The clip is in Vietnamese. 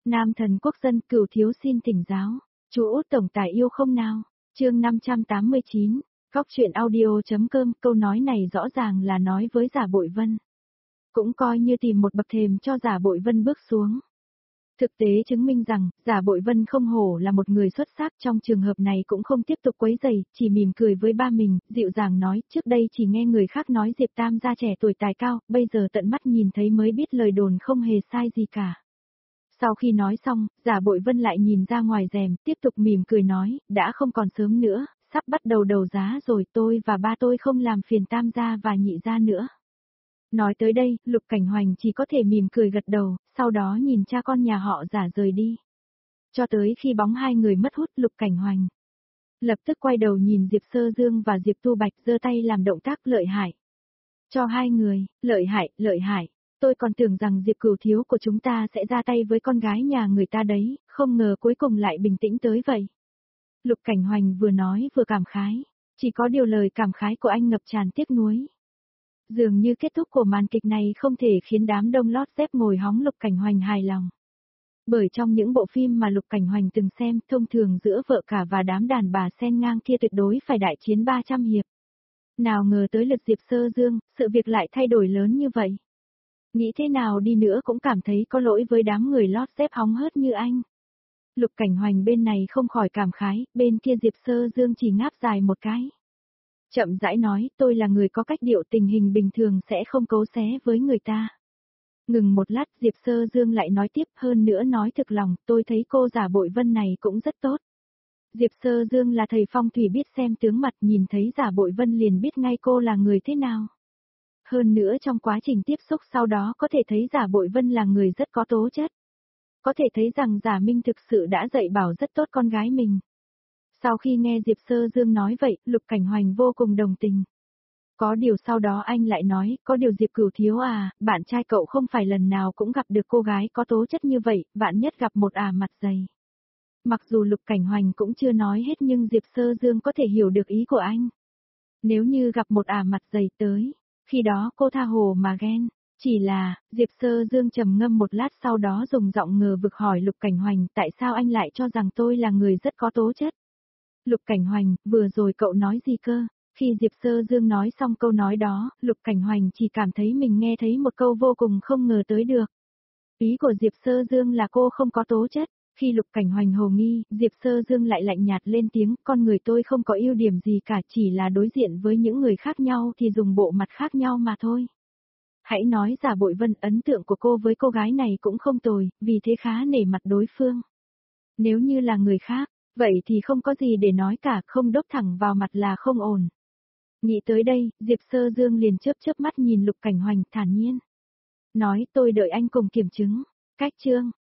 Nam thần quốc dân Cửu thiếu xin thỉnh giáo. Chú Út tổng tài yêu không nào? Chương 589. Góc truyện audio.com. Câu nói này rõ ràng là nói với Giả Bội Vân. Cũng coi như tìm một bậc thềm cho Giả Bội Vân bước xuống. Thực tế chứng minh rằng, Giả Bội Vân không hổ là một người xuất sắc, trong trường hợp này cũng không tiếp tục quấy rầy, chỉ mỉm cười với ba mình, dịu dàng nói, trước đây chỉ nghe người khác nói Diệp Tam gia trẻ tuổi tài cao, bây giờ tận mắt nhìn thấy mới biết lời đồn không hề sai gì cả. Sau khi nói xong, Giả Bội Vân lại nhìn ra ngoài rèm, tiếp tục mỉm cười nói, đã không còn sớm nữa, sắp bắt đầu đấu giá rồi, tôi và ba tôi không làm phiền Tam gia và Nhị gia nữa. Nói tới đây, Lục Cảnh Hoành chỉ có thể mỉm cười gật đầu, sau đó nhìn cha con nhà họ Giả rời đi. Cho tới khi bóng hai người mất hút, Lục Cảnh Hoành lập tức quay đầu nhìn Diệp Sơ Dương và Diệp Tu Bạch, giơ tay làm động tác lợi hại. Cho hai người, lợi hại. Tôi còn tưởng rằng Diệp Cửu thiếu của chúng ta sẽ ra tay với con gái nhà người ta đấy, không ngờ cuối cùng lại bình tĩnh tới vậy. Lục Cảnh Hoành vừa nói vừa cảm khái, chỉ có điều lời cảm khái của anh ngập tràn tiếc nuối. Dường như kết thúc của màn kịch này không thể khiến đám đông lót dép ngồi hóng Lục Cảnh Hoành hài lòng. Bởi trong những bộ phim mà Lục Cảnh Hoành từng xem, thông thường giữa vợ cả và đám đàn bà xen ngang kia tuyệt đối phải đại chiến 300 hiệp. Nào ngờ tới lượt Diệp Sơ Dương, sự việc lại thay đổi lớn như vậy. Nghĩ thế nào đi nữa cũng cảm thấy có lỗi với đám người lót dép hóng hớt như anh. Lục Cảnh Hoành bên này không khỏi cảm khái, bên kia Diệp Sơ Dương chỉ ngáp dài một cái. Chậm rãi nói, tôi là người có cách điệu, tình hình bình thường sẽ không cấu xé với người ta. Ngừng một lát, Diệp Sơ Dương lại nói tiếp, hơn nữa nói thực lòng, tôi thấy cô Giả Bội Vân này cũng rất tốt. Diệp Sơ Dương là thầy phong thủy biết xem tướng mặt, nhìn thấy Giả Bội Vân liền biết ngay cô là người thế nào. Hơn nữa trong quá trình tiếp xúc sau đó có thể thấy Giả Bội Vân là người rất có tố chất. Có thể thấy rằng Giả Minh thực sự đã dạy bảo rất tốt con gái mình. Sau khi nghe Diệp Sơ Dương nói vậy, Lục Cảnh Hoành vô cùng đồng tình. Có điều sau đó anh lại nói, có điều Diệp Cửu thiếu à, bạn trai cậu không phải lần nào cũng gặp được cô gái có tố chất như vậy, vạn nhất gặp một mặt dày. Mặc dù Lục Cảnh Hoành cũng chưa nói hết nhưng Diệp Sơ Dương có thể hiểu được ý của anh. Nếu như gặp một mặt dày tới, khi đó cô tha hồ mà ghen. Chỉ là, Diệp Sơ Dương trầm ngâm một lát sau đó dùng giọng ngờ vực hỏi Lục Cảnh Hoành, tại sao anh lại cho rằng tôi là người rất có tố chất? Lục Cảnh Hoành, vừa rồi cậu nói gì cơ? Khi Diệp Sơ Dương nói xong câu nói đó, Lục Cảnh Hoành chỉ cảm thấy mình nghe thấy một câu vô cùng không ngờ tới được. Ý của Diệp Sơ Dương là cô không có tố chất. Khi Lục Cảnh Hoành hồ nghi, Diệp Sơ Dương lại lạnh nhạt lên tiếng, con người tôi không có ưu điểm gì cả, chỉ là đối diện với những người khác nhau thì dùng bộ mặt khác nhau mà thôi. Hãy nói Giả Bội Vân, ấn tượng của cô với cô gái này cũng không tồi, vì thế khá nể mặt đối phương. Nếu như là người khác, vậy thì không có gì để nói cả, không đốc thẳng vào mặt là không ổn. Nghĩ tới đây, Diệp Sơ Dương liền chớp mắt nhìn Lục Cảnh Hoành thản nhiên. Nói, tôi đợi anh cùng kiểm chứng. Cách chương.